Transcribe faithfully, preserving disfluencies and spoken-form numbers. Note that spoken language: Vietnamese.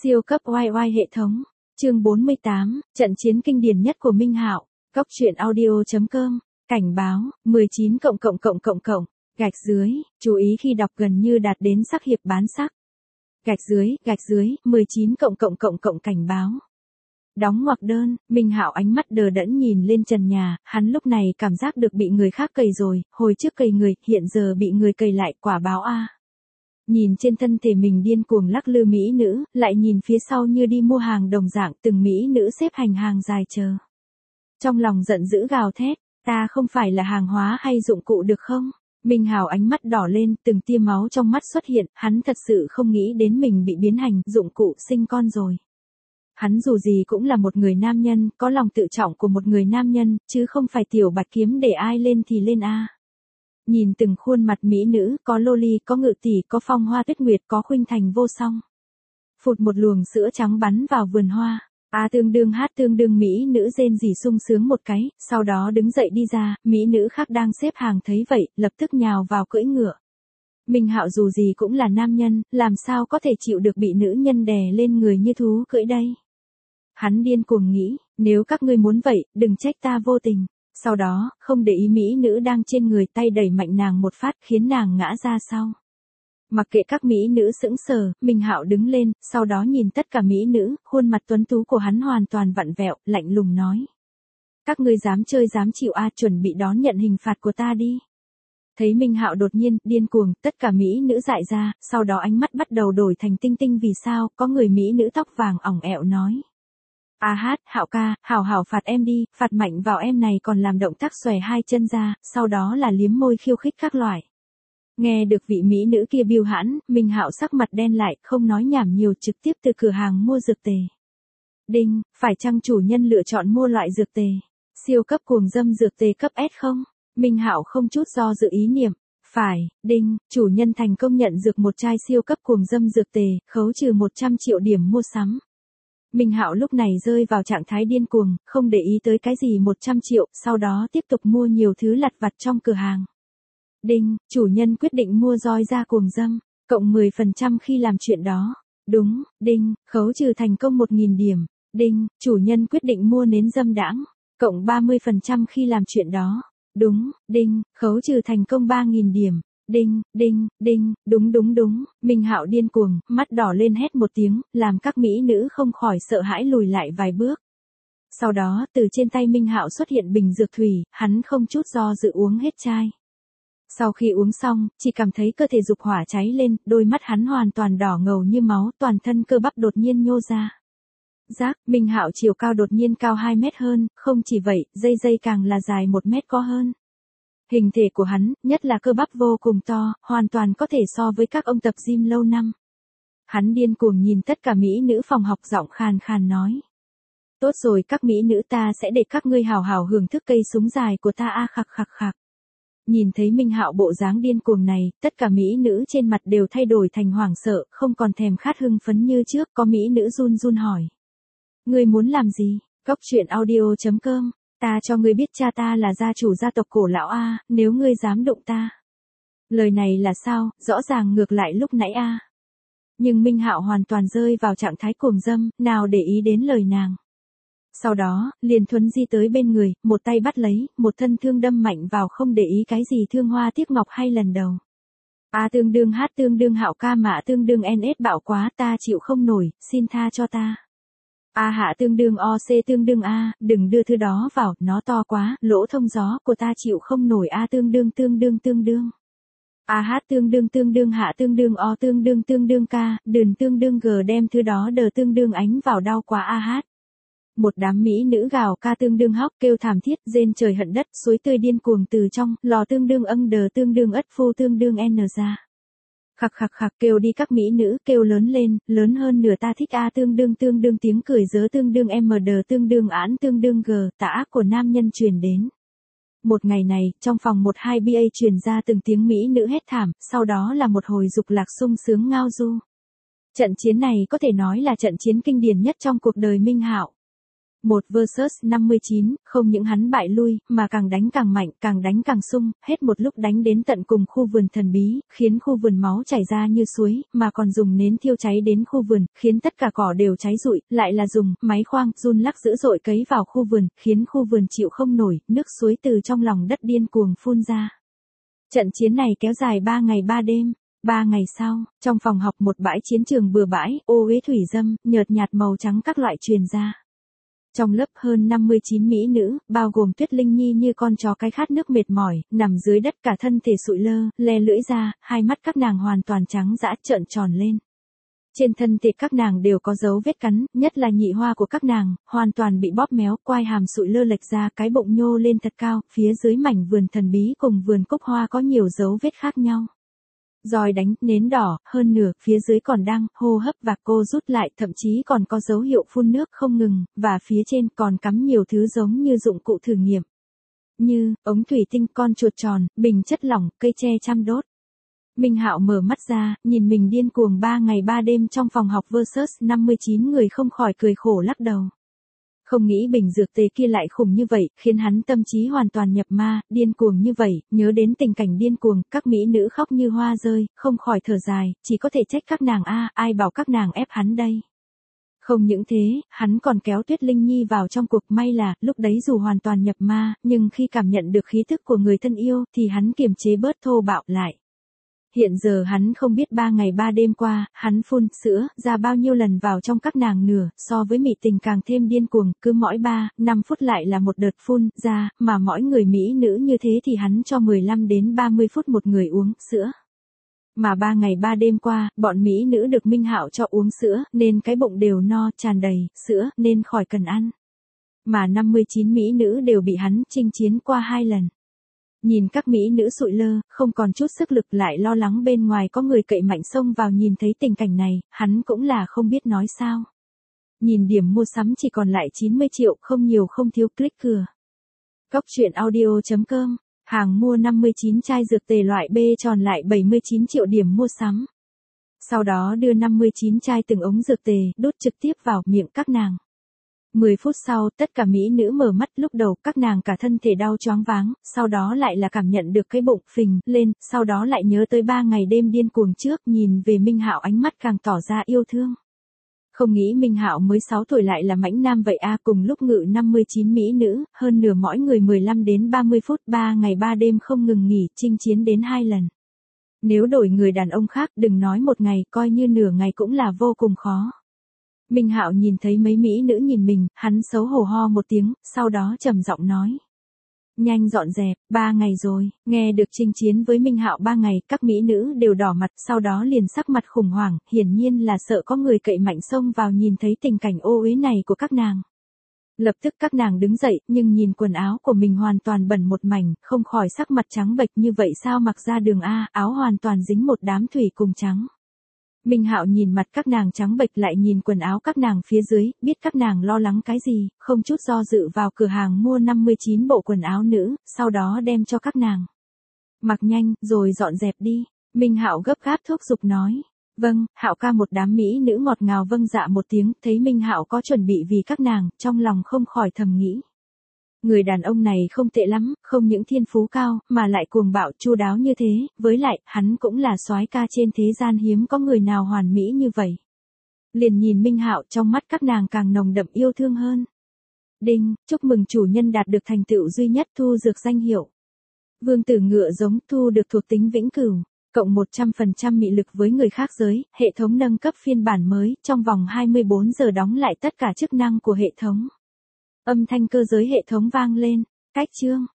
Siêu cấp oai oai hệ thống. Chương bốn mươi tám, trận chiến kinh điển nhất của Minh Hạo. Cốc truyện audio chấm com. Cảnh báo, mười chín cộng cộng cộng cộng cộng. Gạch dưới, chú ý khi đọc gần như đạt đến sắc hiệp bán sắc. Gạch dưới, gạch dưới, mười chín cộng cộng cộng cộng cảnh báo. Đóng ngoặc đơn, Minh Hạo ánh mắt đờ đẫn nhìn lên trần nhà, hắn lúc này cảm giác được bị người khác cầy rồi, hồi trước cầy người, hiện giờ bị người cầy lại, quả báo a. Nhìn trên thân thể mình điên cuồng lắc lư mỹ nữ, lại nhìn phía sau như đi mua hàng đồng dạng, từng mỹ nữ xếp hành hàng dài chờ. Trong lòng giận dữ gào thét, ta không phải là hàng hóa hay dụng cụ được không? Minh Hạo ánh mắt đỏ lên, từng tia máu trong mắt xuất hiện, hắn thật sự không nghĩ đến mình bị biến thành dụng cụ sinh con rồi. Hắn dù gì cũng là một người nam nhân, có lòng tự trọng của một người nam nhân, chứ không phải tiểu bạch kiếm để ai lên thì lên a. Nhìn từng khuôn mặt mỹ nữ, có loli, có ngự tỷ, có phong hoa tuyết nguyệt, có khuynh thành vô song. Phụt một luồng sữa trắng bắn vào vườn hoa. A tương đương hát tương đương mỹ nữ rên rỉ sung sướng một cái, sau đó đứng dậy đi ra, mỹ nữ khác đang xếp hàng thấy vậy, lập tức nhào vào cưỡi ngựa. Minh Hạo dù gì cũng là nam nhân, làm sao có thể chịu được bị nữ nhân đè lên người như thú cưỡi đây. Hắn điên cuồng nghĩ, nếu các ngươi muốn vậy, đừng trách ta vô tình. Sau đó, không để ý mỹ nữ đang trên người, tay đẩy mạnh nàng một phát khiến nàng ngã ra sau. Mặc kệ các mỹ nữ sững sờ, Minh Hạo đứng lên, sau đó nhìn tất cả mỹ nữ, khuôn mặt tuấn tú của hắn hoàn toàn vặn vẹo, lạnh lùng nói. Các ngươi dám chơi dám chịu a, chuẩn bị đón nhận hình phạt của ta đi. Thấy Minh Hạo đột nhiên, điên cuồng, tất cả mỹ nữ dại ra, sau đó ánh mắt bắt đầu đổi thành tinh tinh vì sao, có người mỹ nữ tóc vàng ỏng ẹo nói. A hát, Hạo ca, hảo hảo phạt em đi, phạt mạnh vào em này, còn làm động tác xòe hai chân ra, sau đó là liếm môi khiêu khích các loại. Nghe được vị mỹ nữ kia biêu hãn, Minh Hạo sắc mặt đen lại, không nói nhảm nhiều, trực tiếp từ cửa hàng mua dược tề. Đinh, phải chăng chủ nhân lựa chọn mua loại dược tề? Siêu cấp cuồng dâm dược tề cấp S không? Minh Hạo không chút do dự ý niệm. Phải, đinh, chủ nhân thành công nhận dược một chai siêu cấp cuồng dâm dược tề, khấu trừ một trăm triệu điểm mua sắm. Minh Hạo lúc này rơi vào trạng thái điên cuồng, không để ý tới cái gì một trăm triệu, sau đó tiếp tục mua nhiều thứ lặt vặt trong cửa hàng. Đinh, chủ nhân quyết định mua roi da cuồng dâm, cộng mười phần trăm khi làm chuyện đó. Đúng, đinh, khấu trừ thành công một nghìn điểm. Đinh, chủ nhân quyết định mua nến dâm đãng, cộng ba mươi phần trăm khi làm chuyện đó. Đúng, đinh, khấu trừ thành công ba nghìn điểm. Đinh, đinh, đinh, đúng đúng đúng, Minh Hạo điên cuồng, mắt đỏ lên hét một tiếng, làm các mỹ nữ không khỏi sợ hãi lùi lại vài bước. Sau đó, từ trên tay Minh Hạo xuất hiện bình dược thủy, hắn không chút do dự uống hết chai. Sau khi uống xong, chỉ cảm thấy cơ thể dục hỏa cháy lên, đôi mắt hắn hoàn toàn đỏ ngầu như máu, toàn thân cơ bắp đột nhiên nhô ra. Giác, Minh Hạo chiều cao đột nhiên cao hai mét hơn, không chỉ vậy, dây dây càng là dài một mét có hơn. Hình thể của hắn, nhất là cơ bắp vô cùng to, hoàn toàn có thể so với các ông tập gym lâu năm. Hắn điên cuồng nhìn tất cả mỹ nữ phòng học, giọng khàn khàn nói. Tốt rồi các mỹ nữ, ta sẽ để các ngươi hào hào hưởng thức cây súng dài của ta a khặc khặc khặc. Nhìn thấy Minh Hạo bộ dáng điên cuồng này, tất cả mỹ nữ trên mặt đều thay đổi thành hoảng sợ, không còn thèm khát hưng phấn như trước, có mỹ nữ run run hỏi. Ngươi muốn làm gì? Cốc truyện audio chấm com. Ta cho ngươi biết cha ta là gia chủ gia tộc cổ lão a, nếu ngươi dám đụng ta. Lời này là sao, rõ ràng ngược lại lúc nãy a. Nhưng Minh Hạo hoàn toàn rơi vào trạng thái cuồng dâm, nào để ý đến lời nàng. Sau đó, liền thuấn di tới bên người, một tay bắt lấy, một thân thương đâm mạnh vào, không để ý cái gì thương hoa tiếc ngọc hay lần đầu. A tương đương hát tương đương Hạo ca mạ tương đương en ét bạo quá, ta chịu không nổi, xin tha cho ta. A hạ tương đương o xê tương đương A, đừng đưa thứ đó vào, nó to quá, lỗ thông gió của ta chịu không nổi. A tương đương tương đương tương đương. A hát tương đương tương đương hạ tương đương o tương đương tương đương ca, đừng tương đương g, đem thứ đó đờ tương đương ánh vào, đau quá a hát. Một đám mỹ nữ gào ca tương đương hóc, kêu thảm thiết, rên trời hận đất, suối tươi điên cuồng từ trong, lò tương đương âng đờ tương đương ất phu tương đương n ra. Khặc khặc khặc, kêu đi các mỹ nữ, kêu lớn lên, lớn hơn nửa ta thích a tương đương tương đương, tiếng cười dớ tương đương m đờ tương đương án tương đương g, tà ác của nam nhân truyền đến. Một ngày này, trong phòng một hai ba truyền ra từng tiếng mỹ nữ hét thảm, sau đó là một hồi dục lạc sung sướng ngao du. Trận chiến này có thể nói là trận chiến kinh điển nhất trong cuộc đời Minh Hạo. Một versus năm mươi chín, không những hắn bại lui, mà càng đánh càng mạnh, càng đánh càng sung, hết một lúc đánh đến tận cùng khu vườn thần bí, khiến khu vườn máu chảy ra như suối, mà còn dùng nến thiêu cháy đến khu vườn, khiến tất cả cỏ đều cháy rụi, lại là dùng máy khoang, run lắc dữ dội cấy vào khu vườn, khiến khu vườn chịu không nổi, nước suối từ trong lòng đất điên cuồng phun ra. Trận chiến này kéo dài ba ngày ba đêm. Ba ngày sau, trong phòng học một bãi chiến trường bừa bãi, ô uế thủy dâm, nhợt nhạt màu trắng các loại truyền ra. Trong lớp hơn năm mươi chín mỹ nữ, bao gồm Tuyết Linh Nhi như con chó cái khát nước mệt mỏi, nằm dưới đất cả thân thể sụi lơ, le lưỡi ra, hai mắt các nàng hoàn toàn trắng dã trợn tròn lên. Trên thân thể các nàng đều có dấu vết cắn, nhất là nhị hoa của các nàng, hoàn toàn bị bóp méo, quai hàm sụi lơ lệch ra, cái bụng nhô lên thật cao, phía dưới mảnh vườn thần bí cùng vườn cúc hoa có nhiều dấu vết khác nhau. Roi đánh, nến đỏ, hơn nửa, phía dưới còn đang, hô hấp và cô rút lại, thậm chí còn có dấu hiệu phun nước không ngừng, và phía trên còn cắm nhiều thứ giống như dụng cụ thử nghiệm. Như, ống thủy tinh, con chuột tròn, bình chất lỏng, cây tre chăm đốt. Minh Hạo mở mắt ra, nhìn mình điên cuồng ba ngày ba đêm trong phòng học versus năm mươi chín người không khỏi cười khổ lắc đầu. Không nghĩ bình dược tề kia lại khủng như vậy, khiến hắn tâm trí hoàn toàn nhập ma, điên cuồng như vậy, nhớ đến tình cảnh điên cuồng, các mỹ nữ khóc như hoa rơi, không khỏi thở dài, chỉ có thể trách các nàng a, ai bảo các nàng ép hắn đây. Không những thế, hắn còn kéo Tuyết Linh Nhi vào trong cuộc, may là, lúc đấy dù hoàn toàn nhập ma, nhưng khi cảm nhận được khí thức của người thân yêu, thì hắn kiềm chế bớt thô bạo lại. Hiện giờ hắn không biết ba ngày ba đêm qua, hắn phun sữa ra bao nhiêu lần vào trong các nàng nửa, so với mị tình càng thêm điên cuồng, cứ mỗi ba, năm phút lại là một đợt phun ra, mà mỗi người mỹ nữ như thế thì hắn cho mười lăm đến ba mươi phút một người uống sữa. Mà ba ngày ba đêm qua, bọn mỹ nữ được Minh Hạo cho uống sữa, nên cái bụng đều no, tràn đầy, sữa, nên khỏi cần ăn. Mà năm mươi chín mỹ nữ đều bị hắn chinh chiến qua hai lần. Nhìn các mỹ nữ sụi lơ, không còn chút sức lực lại lo lắng bên ngoài có người cậy mạnh xông vào, nhìn thấy tình cảnh này, hắn cũng là không biết nói sao. Nhìn điểm mua sắm chỉ còn lại chín mươi triệu, không nhiều không thiếu, click cửa. Góc truyện audio chấm com, hàng mua năm mươi chín chai dược tề loại B tròn lại bảy mươi chín triệu điểm mua sắm. Sau đó đưa năm mươi chín chai từng ống dược tề, đút trực tiếp vào miệng các nàng. mười phút sau, tất cả mỹ nữ mở mắt, lúc đầu các nàng cả thân thể đau choáng váng, sau đó lại là cảm nhận được cái bụng phình lên, sau đó lại nhớ tới ba ngày đêm điên cuồng trước, nhìn về Minh Hạo ánh mắt càng tỏ ra yêu thương. Không nghĩ Minh Hạo mới sáu tuổi lại là mãnh nam vậy a, cùng lúc ngự năm mươi chín mỹ nữ, hơn nửa mỗi người mười lăm đến ba mươi phút, ba ngày ba đêm không ngừng nghỉ, chinh chiến đến hai lần. Nếu đổi người đàn ông khác, đừng nói một ngày, coi như nửa ngày cũng là vô cùng khó. Minh Hạo nhìn thấy mấy mỹ nữ nhìn mình, hắn xấu hổ ho một tiếng, sau đó trầm giọng nói. Nhanh dọn dẹp, ba ngày rồi, nghe được chinh chiến với Minh Hạo ba ngày, các mỹ nữ đều đỏ mặt, sau đó liền sắc mặt khủng hoảng, hiển nhiên là sợ có người cậy mạnh xông vào nhìn thấy tình cảnh ô uế này của các nàng. Lập tức các nàng đứng dậy, nhưng nhìn quần áo của mình hoàn toàn bẩn một mảnh, không khỏi sắc mặt trắng bệch, như vậy sao mặc ra đường a, áo hoàn toàn dính một đám thủy cùng trắng. Minh Hạo nhìn mặt các nàng trắng bệch lại nhìn quần áo các nàng phía dưới, biết các nàng lo lắng cái gì, không chút do dự vào cửa hàng mua năm mươi chín bộ quần áo nữ, sau đó đem cho các nàng. Mặc nhanh, rồi dọn dẹp đi. Minh Hạo gấp gáp thúc giục nói. Vâng, Hạo ca. Một đám mỹ nữ ngọt ngào vâng dạ một tiếng, thấy Minh Hạo có chuẩn bị vì các nàng, trong lòng không khỏi thầm nghĩ. Người đàn ông này không tệ lắm, không những thiên phú cao, mà lại cuồng bạo chu đáo như thế, với lại, hắn cũng là soái ca trên thế gian, hiếm có người nào hoàn mỹ như vậy. Liền nhìn Minh Hạo, trong mắt các nàng càng nồng đậm yêu thương hơn. Đinh, chúc mừng chủ nhân đạt được thành tựu duy nhất, thu dược danh hiệu. Vương tử ngựa giống, thu được thuộc tính vĩnh cửu, cộng một trăm phần trăm mị lực với người khác giới, hệ thống nâng cấp phiên bản mới, trong vòng hai mươi bốn giờ đóng lại tất cả chức năng của hệ thống. Âm thanh cơ giới hệ thống vang lên, cách chương.